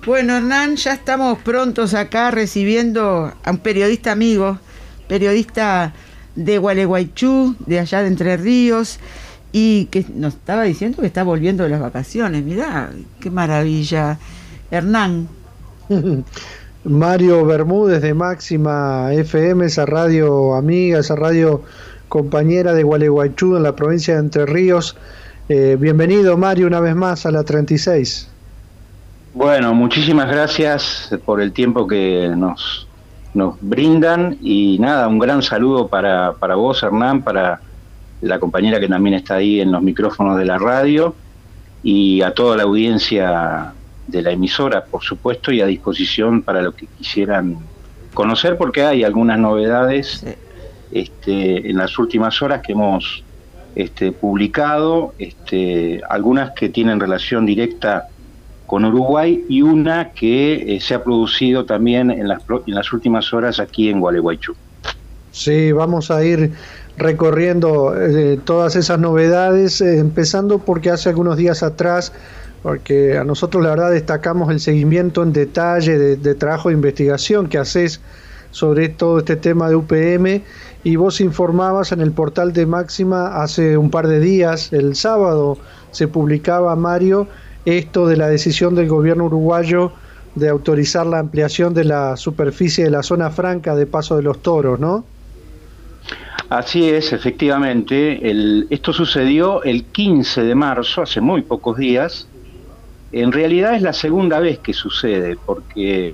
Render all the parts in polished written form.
Bueno, Hernán, ya estamos prontos acá recibiendo a un periodista amigo, periodista de Gualeguaychú, de allá de Entre Ríos, y que nos estaba diciendo que está volviendo de las vacaciones. Mirá, qué maravilla. Hernán. Mario Bermúdez de Máxima FM, esa radio amiga, esa radio compañera de Gualeguaychú en la provincia de Entre Ríos. Bienvenido, Mario, una vez más a la 36. Bueno, muchísimas gracias por el tiempo que nos brindan y nada, un gran saludo para vos, Hernán, para la compañera que también está ahí en los micrófonos de la radio y a toda la audiencia de la emisora, por supuesto, y a disposición para lo que quisieran conocer, porque hay algunas novedades en las últimas horas que hemos publicado, algunas que tienen relación directa con Uruguay y una que se ha producido también en las últimas horas aquí en Gualeguaychú. Sí, vamos a ir recorriendo todas esas novedades, empezando porque hace algunos días atrás, porque a nosotros la verdad destacamos el seguimiento en detalle de trabajo de investigación que haces sobre todo este tema de UPM, y vos informabas en el portal de Máxima hace un par de días, el sábado se publicaba, Mario, esto de la decisión del gobierno uruguayo de autorizar la ampliación de la superficie de la zona franca de Paso de los Toros, ¿no? Así es, efectivamente. Esto sucedió el 15 de marzo, hace muy pocos días. En realidad es la segunda vez que sucede, porque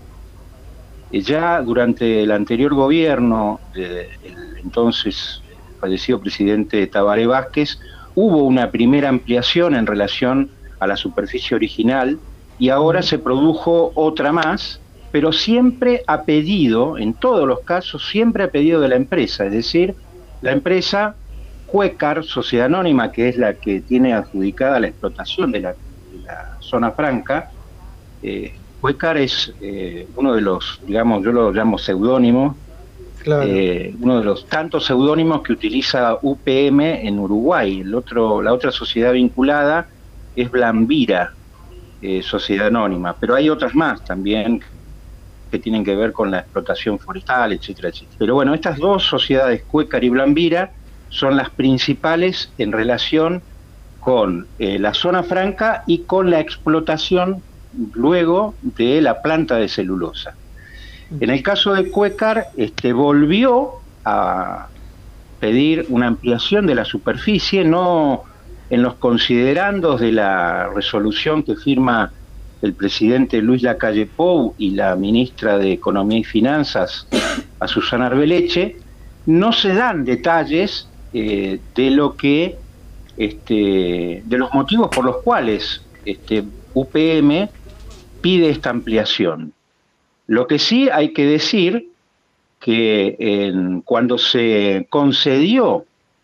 ya durante el anterior gobierno del entonces fallecido presidente Tabaré Vázquez, hubo una primera ampliación en relación a la superficie original y ahora se produjo otra más, pero siempre a pedido, en todos los casos, siempre a pedido de la empresa, es decir, la empresa Cuécar, Sociedad Anónima, que es la que tiene adjudicada la explotación de la zona franca. Cuécar es uno de los, digamos, yo lo llamo seudónimo, claro. Uno de los tantos seudónimos que utiliza UPM en Uruguay. La otra sociedad vinculada es Blambira, Sociedad Anónima, pero hay otras más también que tienen que ver con la explotación forestal, etcétera, etcétera. Pero bueno, estas dos sociedades, Cuécar y Blambira, son las principales en relación con la zona franca y con la explotación luego de la planta de celulosa. En el caso de Cuécar, volvió a pedir una ampliación de la superficie, no en los considerandos de la resolución que firma el presidente Luis Lacalle Pou y la ministra de Economía y Finanzas, a Susana Arbeleche, no se dan detalles de lo que de los motivos por los cuales UPM pide esta ampliación. Lo que sí hay que decir que cuando se concedió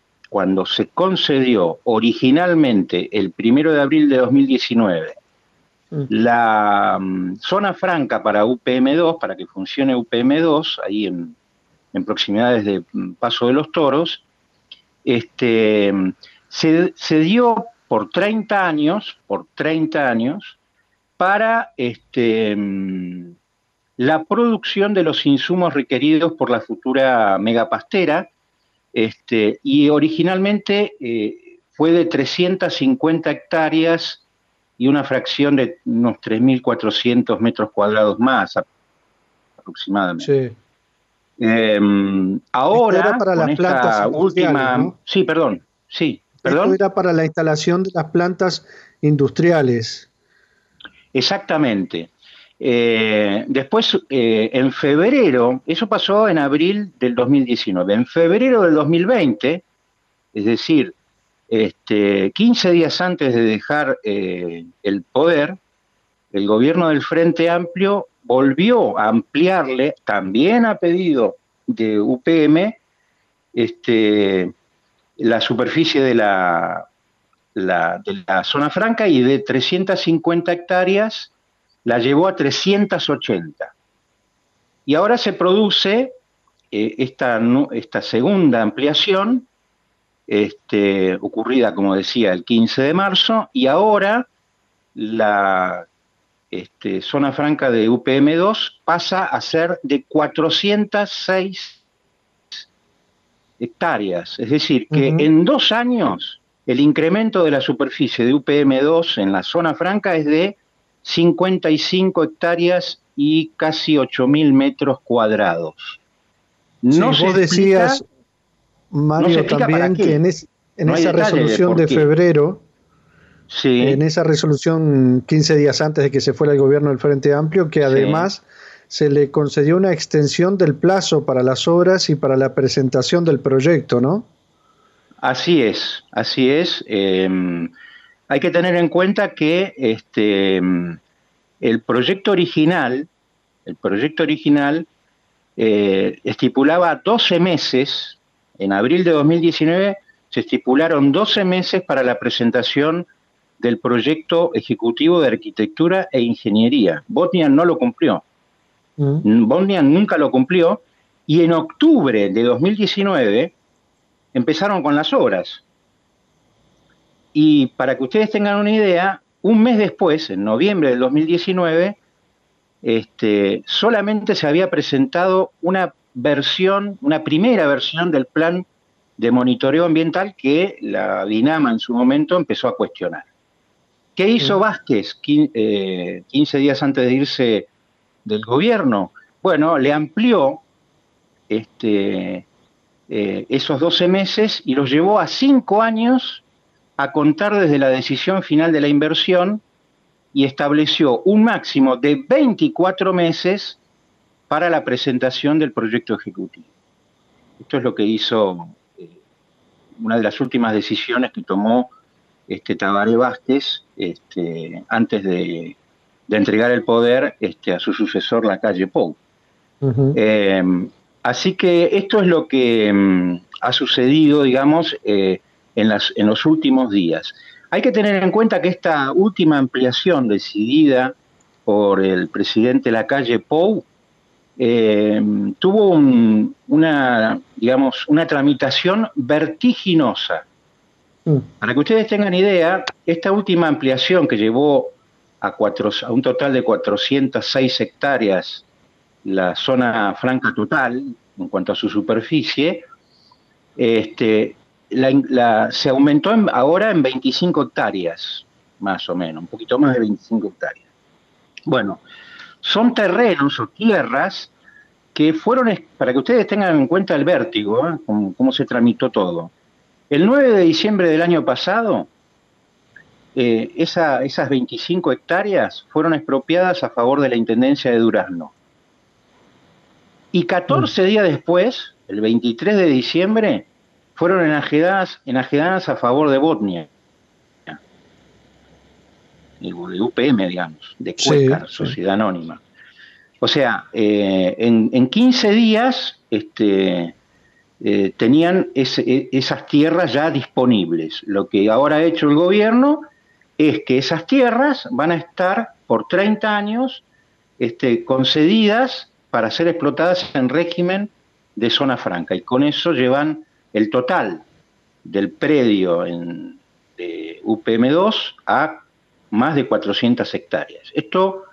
originalmente el 1 de abril de 2019 la zona franca para UPM2, para que funcione UPM2, ahí en proximidades de Paso de los Toros, se dio por 30 años para la producción de los insumos requeridos por la futura megapastera, y originalmente fue de 350 hectáreas y una fracción de unos 3.400 metros cuadrados más aproximadamente. Sí. Ahora, esto era para con las plantas esta última... ¿no? Sí, perdón. Esto era para la instalación de las plantas industriales. Exactamente. Después, en febrero, eso pasó en abril del 2019, en febrero del 2020, es decir, 15 días antes de dejar el poder, el gobierno del Frente Amplio volvió a ampliarle, también a pedido de UPM, la superficie de la zona franca, y de 350 hectáreas la llevó a 380. Y ahora se produce esta segunda ampliación, ocurrida, como decía, el 15 de marzo, y ahora zona franca de UPM2 pasa a ser de 406 hectáreas. Es decir, que en 2 años el incremento de la superficie de UPM2 en la zona franca es de 55 hectáreas y casi 8.000 metros cuadrados. No sí, vos decías, Mario, no también que en esa resolución de febrero, sí, en esa resolución 15 días antes de que se fuera el gobierno del Frente Amplio, que además se le concedió una extensión del plazo para las obras y para la presentación del proyecto, ¿no? Así es, así es. Hay que tener en cuenta que el proyecto original estipulaba 12 meses, en abril de 2019 se estipularon 12 meses para la presentación del proyecto ejecutivo de arquitectura e ingeniería. Botnian no lo cumplió. Botnian nunca lo cumplió, y en octubre de 2019 empezaron con las obras. Y para que ustedes tengan una idea, un mes después, en noviembre del 2019, solamente se había presentado una primera versión del plan de monitoreo ambiental que la DINAMA en su momento empezó a cuestionar. ¿Qué hizo Vázquez 15 días antes de irse del gobierno? Bueno, le amplió esos 12 meses y los llevó a 5 años a contar desde la decisión final de la inversión, y estableció un máximo de 24 meses para la presentación del proyecto ejecutivo. Esto es lo que hizo, una de las últimas decisiones que tomó Tabaré Vázquez antes de entregar el poder a su sucesor, Lacalle Pou. Así que esto es lo que ha sucedido, digamos, en los últimos días. Hay que tener en cuenta que esta última ampliación decidida por el presidente Lacalle Pou tuvo una tramitación vertiginosa. Para que ustedes tengan idea, esta última ampliación que llevó a un total de 406 hectáreas la zona franca total en cuanto a su superficie, se aumentó ahora en 25 hectáreas, más o menos, un poquito más de 25 hectáreas. Bueno, son terrenos o tierras que fueron, para que ustedes tengan en cuenta el vértigo, cómo se tramitó todo. El 9 de diciembre del año pasado, esas 25 hectáreas fueron expropiadas a favor de la Intendencia de Durazno. Y 14 días después, el 23 de diciembre, fueron enajenadas a favor de Botnian, de UPM, digamos, de Cueca, Sociedad Anónima. O sea, en 15 días tenían esas tierras ya disponibles. Lo que ahora ha hecho el gobierno es que esas tierras van a estar por 30 años concedidas para ser explotadas en régimen de zona franca, y con eso llevan el total del predio de UPM2 a más de 400 hectáreas. Esto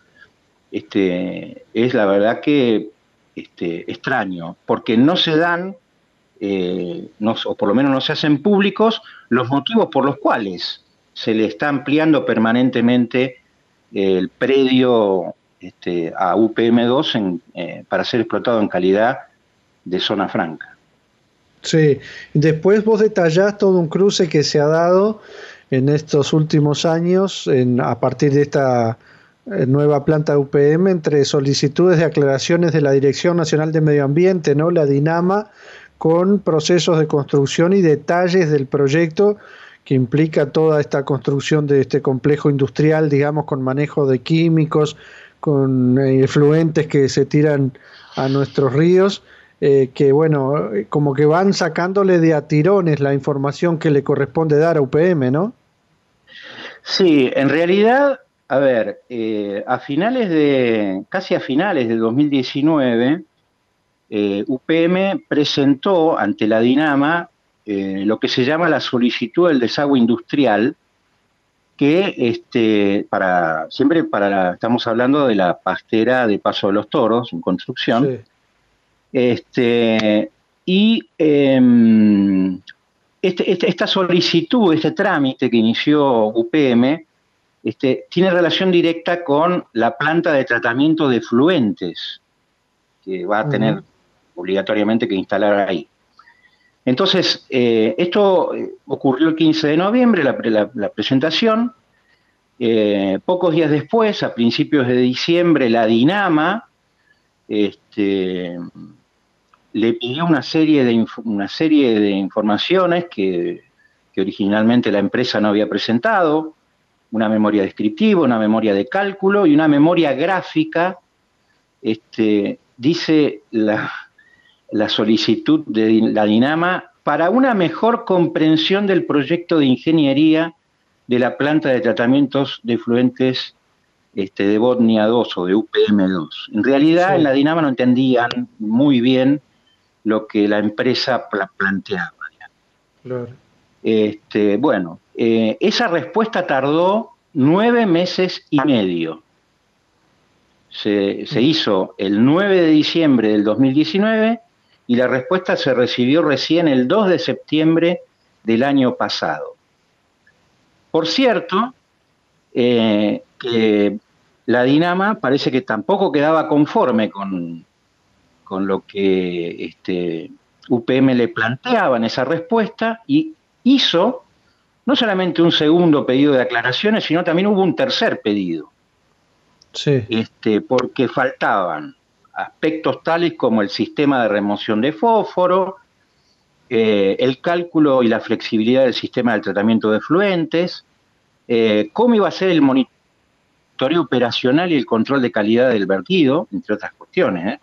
es la verdad que extraño, porque no se dan, o por lo menos no se hacen públicos, los motivos por los cuales se le está ampliando permanentemente el predio a UPM2 para ser explotado en calidad de zona franca. Sí, después vos detallás todo un cruce que se ha dado en estos últimos años a partir de esta nueva planta de UPM, entre solicitudes de aclaraciones de la Dirección Nacional de Medio Ambiente, ¿no?, la DINAMA, con procesos de construcción y detalles del proyecto que implica toda esta construcción de este complejo industrial, digamos, con manejo de químicos, con efluentes que se tiran a nuestros ríos, que bueno, como que van sacándole de a tirones la información que le corresponde dar a UPM, ¿no? Sí, en realidad, a ver, casi a finales de 2019, UPM presentó ante la DINAMA lo que se llama la solicitud del desagüe industrial, que estamos hablando de la pastera de Paso de los Toros, en construcción. Sí. Esta solicitud, este trámite que inició UPM, tiene relación directa con la planta de tratamiento de efluentes que va a tener obligatoriamente que instalar ahí. Entonces, esto ocurrió el 15 de noviembre, la presentación. Pocos días después, a principios de diciembre, la Dinama le pidió una serie de informaciones que originalmente la empresa no había presentado, una memoria descriptiva, una memoria de cálculo y una memoria gráfica. Dice la solicitud de la Dinama para una mejor comprensión del proyecto de ingeniería de la planta de tratamientos de efluentes de Botnia 2 o de UPM 2. En realidad, sí, en la Dinama no entendían muy bien lo que la empresa planteaba. Claro. Esa respuesta tardó 9 meses y medio. Se hizo el 9 de diciembre del 2019 y la respuesta se recibió recién el 2 de septiembre del año pasado. Por cierto, que la Dinama parece que tampoco quedaba conforme con lo que UPM le planteaba en esa respuesta y hizo no solamente un segundo pedido de aclaraciones, sino también hubo un tercer pedido. Sí. Porque faltaban aspectos tales como el sistema de remoción de fósforo, el cálculo y la flexibilidad del sistema de tratamiento de efluentes, cómo iba a ser el monitoreo operacional y el control de calidad del vertido, entre otras cuestiones.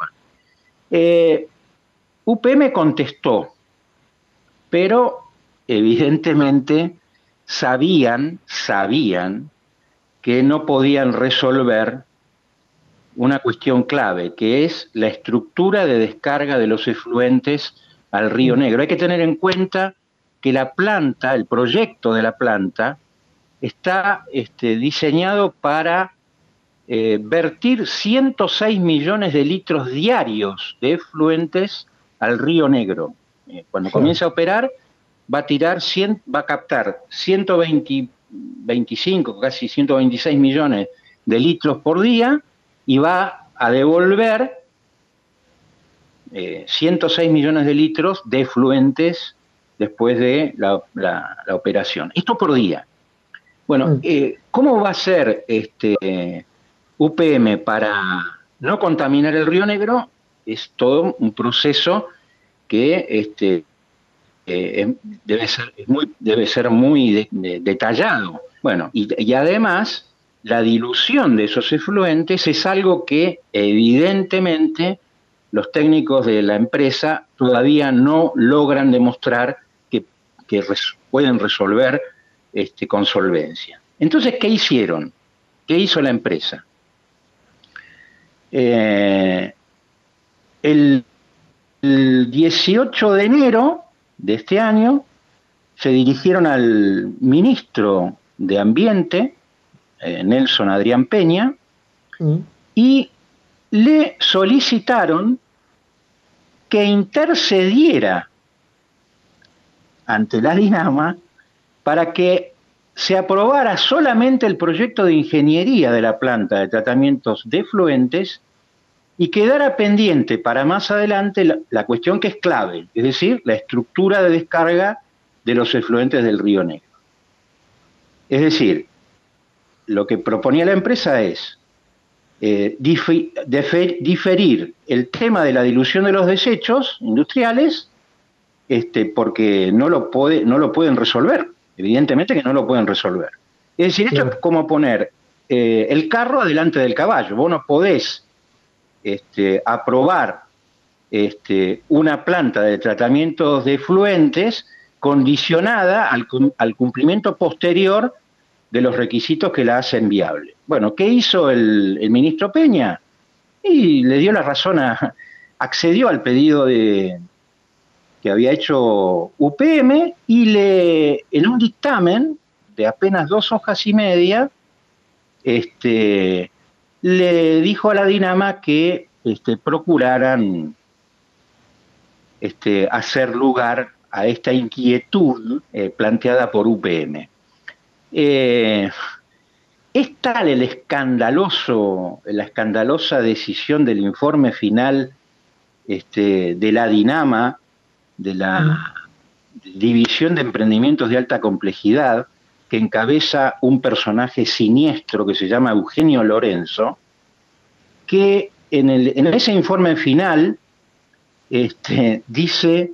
UPM contestó, pero evidentemente sabían que no podían resolver una cuestión clave, que es la estructura de descarga de los efluentes al Río Negro. Hay que tener en cuenta que la planta, el proyecto de la planta, está diseñado para vertir 106 millones de litros diarios de efluentes al Río Negro. Cuando comience a operar, va a captar 125, casi 126 millones de litros por día y va a devolver 106 millones de litros de efluentes después de la operación. Esto por día. Bueno, ¿cómo va a ser UPM para no contaminar el Río Negro? Es todo un proceso que debe ser muy detallado. Bueno, y además la dilución de esos efluentes es algo que evidentemente los técnicos de la empresa todavía no logran demostrar que pueden resolver con solvencia. Entonces, ¿qué hicieron? ¿Qué hizo la empresa? El 18 de enero de este año se dirigieron al ministro de Ambiente, Nelson Adrián Peña, y le solicitaron que intercediera ante la Dinama para que se aprobara solamente el proyecto de ingeniería de la planta de tratamientos de efluentes y quedara pendiente para más adelante la cuestión que es clave, es decir, la estructura de descarga de los efluentes del Río Negro. Es decir, lo que proponía la empresa es diferir el tema de la dilución de los desechos industriales porque no lo pueden resolver. Evidentemente que no lo pueden resolver. Es decir, esto es como poner el carro adelante del caballo. Vos no podés aprobar una planta de tratamientos de efluentes condicionada al cumplimiento posterior de los requisitos que la hacen viable. Bueno, ¿qué hizo el ministro Peña? Y le dio la razón, accedió al pedido que había hecho UPM y en un dictamen de apenas 2 hojas y media, le dijo a la Dinama que procuraran hacer lugar a esta inquietud planteada por UPM. Es tal la escandalosa decisión del informe final de la Dinama, de la División de Emprendimientos de Alta Complejidad, que encabeza un personaje siniestro que se llama Eugenio Lorenzo, que en ese informe final dice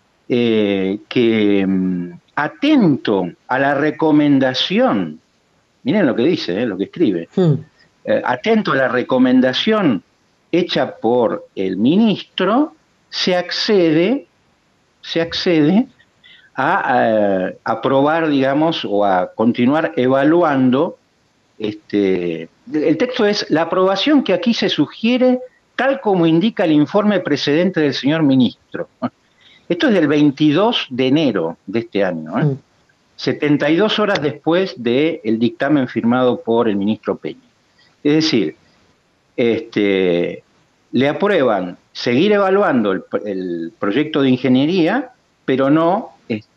que atento a la recomendación, miren lo que dice, lo que escribe, atento a la recomendación hecha por el ministro, se accede a aprobar, digamos, o a continuar evaluando. El texto es: la aprobación que aquí se sugiere, tal como indica el informe precedente del señor ministro. Esto es del 22 de enero de este año, 72 horas después del dictamen firmado por el ministro Peña. Es decir, le aprueban seguir evaluando el proyecto de ingeniería, pero no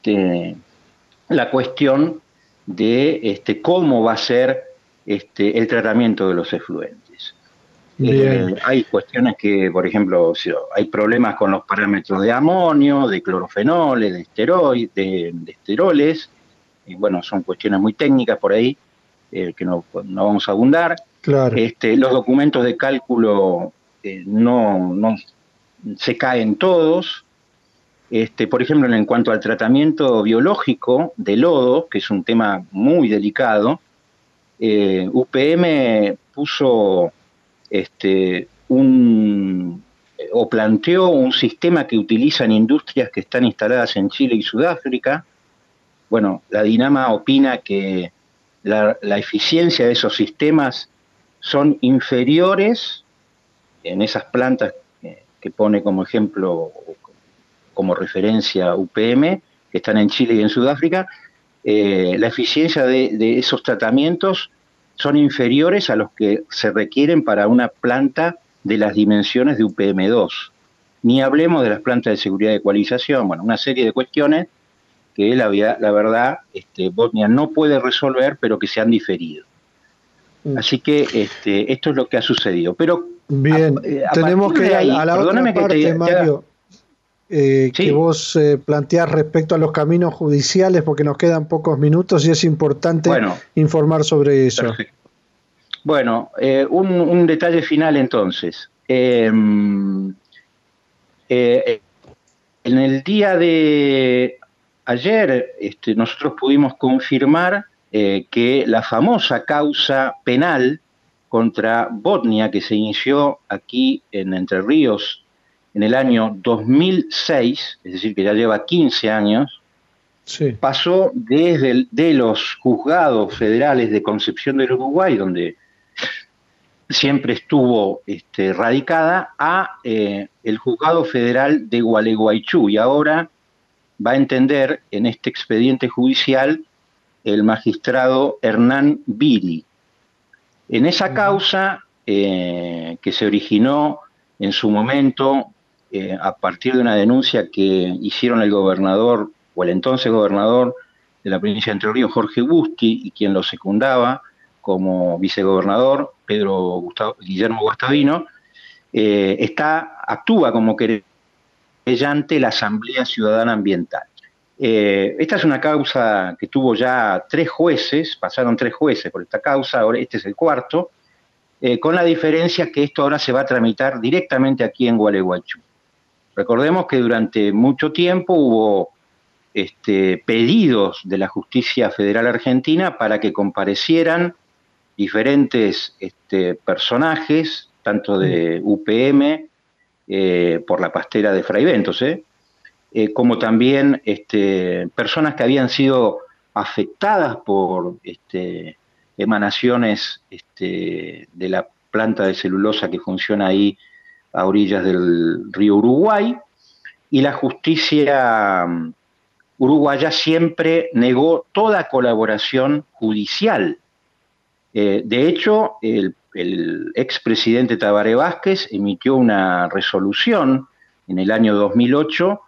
la cuestión de cómo va a ser el tratamiento de los efluentes. Hay cuestiones que, por ejemplo, hay problemas con los parámetros de amonio, de clorofenoles, de esteroles, y bueno, son cuestiones muy técnicas por ahí, que no vamos a abundar. Claro. Los documentos de cálculo no se caen todos. Por ejemplo, en cuanto al tratamiento biológico de lodo, que es un tema muy delicado, UPM puso o planteó un sistema que utilizan industrias que están instaladas en Chile y Sudáfrica. Bueno, la Dinama opina que la eficiencia de esos sistemas son inferiores en esas plantas que pone como ejemplo, como referencia UPM, que están en Chile y en Sudáfrica. La eficiencia de esos tratamientos son inferiores a los que se requieren para una planta de las dimensiones de UPM2. Ni hablemos de las plantas de seguridad de ecualización, bueno, una serie de cuestiones que la verdad Botnia no puede resolver, pero que se han diferido. Así que esto es lo que ha sucedido. Pero bien, tenemos que ir a la otra parte, Mario, sí, que vos planteás respecto a los caminos judiciales, porque nos quedan pocos minutos y es importante informar sobre eso. Perfecto. Bueno, un detalle final entonces. En el día de ayer nosotros pudimos confirmar que la famosa causa penal contra Botnia, que se inició aquí en Entre Ríos en el año 2006, es decir, que ya lleva 15 años, sí, pasó de los juzgados federales de Concepción del Uruguay, donde siempre estuvo radicada, a el juzgado federal de Gualeguaychú, y ahora va a entender en este expediente judicial el magistrado Hernán Biri. En esa causa que se originó en su momento a partir de una denuncia que hicieron el gobernador, o el entonces gobernador de la provincia de Entre Ríos, Jorge Busti, y quien lo secundaba como vicegobernador, Guillermo Guastavino, actúa como querellante la Asamblea Ciudadana Ambiental. Esta es una causa que tuvo ya 3 jueces, pasaron 3 jueces por esta causa, ahora este es el 4, con la diferencia que esto ahora se va a tramitar directamente aquí en Gualeguaychú. Recordemos que durante mucho tiempo hubo pedidos de la Justicia Federal Argentina para que comparecieran diferentes personajes, tanto de UPM, por la pastera de Fray Ventos, como también personas que habían sido afectadas por emanaciones de la planta de celulosa que funciona ahí a orillas del río Uruguay, y la justicia Uruguaya siempre negó toda colaboración judicial. De hecho, el expresidente Tabaré Vázquez emitió una resolución en el año 2008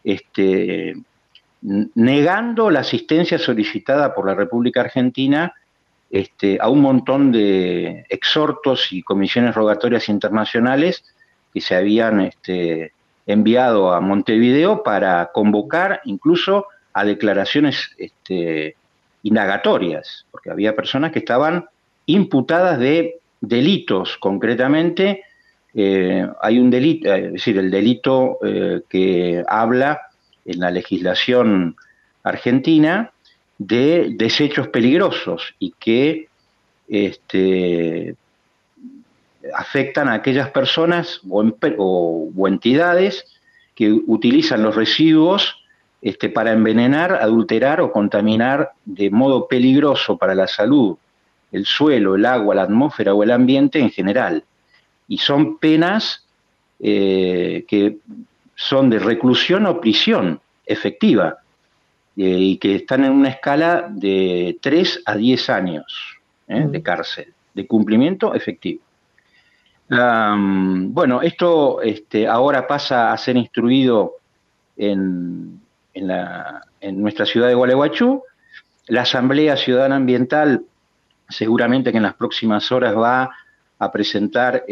negando la asistencia solicitada por la República Argentina a un montón de exhortos y comisiones rogatorias internacionales que se habían enviado a Montevideo para convocar incluso a declaraciones indagatorias, porque había personas que estaban imputadas de delitos. Concretamente, hay un delito, es decir, el delito que habla en la legislación argentina de desechos peligrosos y que afectan a aquellas personas o entidades que utilizan los residuos para envenenar, adulterar o contaminar de modo peligroso para la salud el suelo, el agua, la atmósfera o el ambiente en general. Y son penas que son de reclusión o prisión efectiva y que están en una escala de 3 a 10 años de cárcel, de cumplimiento efectivo. Bueno, esto ahora pasa a ser instruido en nuestra ciudad de Gualeguaychú. La Asamblea Ciudadana Ambiental seguramente que en las próximas horas se va a presentar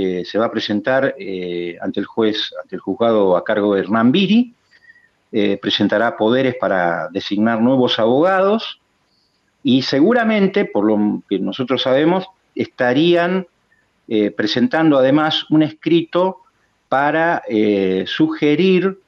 ante el juez, ante el juzgado a cargo de Hernán Viri, presentará poderes para designar nuevos abogados y seguramente, por lo que nosotros sabemos, estarían presentando además un escrito para sugerir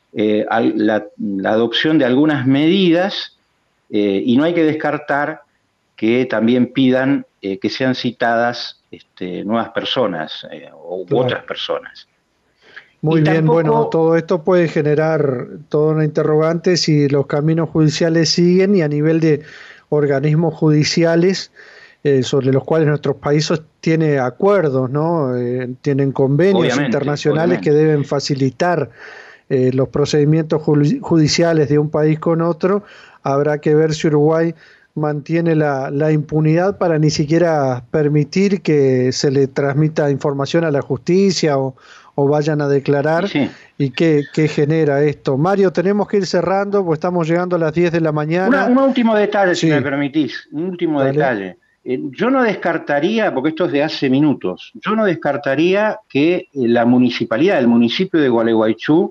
la adopción de algunas medidas y no hay que descartar que también pidan que sean citadas nuevas personas u otras personas. Muy bien, bueno, todo esto puede generar toda una interrogante si los caminos judiciales siguen y a nivel de organismos judiciales sobre los cuales nuestros países tienen acuerdos, ¿no? Tienen convenios internacionales que deben facilitar los procedimientos judiciales de un país con otro. Habrá que ver si Uruguay mantiene la impunidad para ni siquiera permitir que se le transmita información a la justicia o vayan a declarar. Sí. ¿Y qué genera esto? Mario, tenemos que ir cerrando, pues estamos llegando a las 10 de la mañana. Un último detalle, si me permitís, un último detalle. Yo no descartaría, porque esto es de hace minutos, yo no descartaría que la municipalidad, el municipio de Gualeguaychú,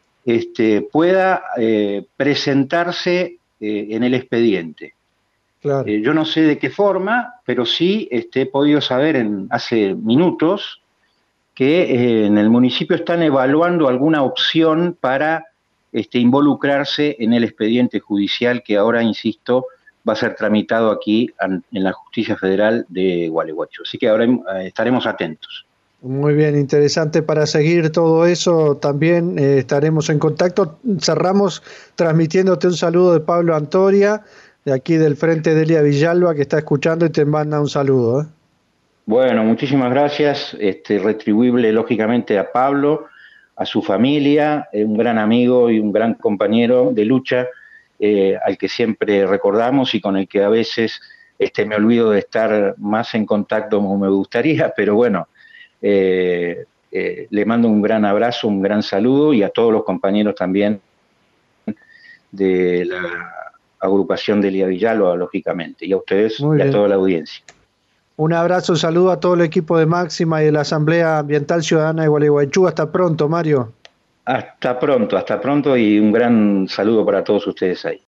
pueda presentarse en el expediente. Claro. Yo no sé de qué forma, pero sí he podido saber hace minutos que en el municipio están evaluando alguna opción para involucrarse en el expediente judicial que ahora, insisto, va a ser tramitado aquí en la Justicia Federal de Gualeguaychú. Así que ahora estaremos atentos. Muy bien, interesante para seguir todo eso. También estaremos en contacto. Cerramos transmitiéndote un saludo de Pablo Antoria, de aquí del Frente Delia Villalba, que está escuchando y te manda un saludo. Bueno, muchísimas gracias. Retribuible lógicamente a Pablo, a su familia, un gran amigo y un gran compañero de lucha, al que siempre recordamos y con el que a veces me olvido de estar más en contacto como me gustaría, pero bueno, le mando un gran abrazo, un gran saludo y a todos los compañeros también de la agrupación de Delia Villalba, lógicamente, y a ustedes y a toda la audiencia. Un abrazo, un saludo a todo el equipo de Máxima y de la Asamblea Ambiental Ciudadana de Gualeguaychú. Hasta pronto, Mario. Hasta pronto y un gran saludo para todos ustedes ahí.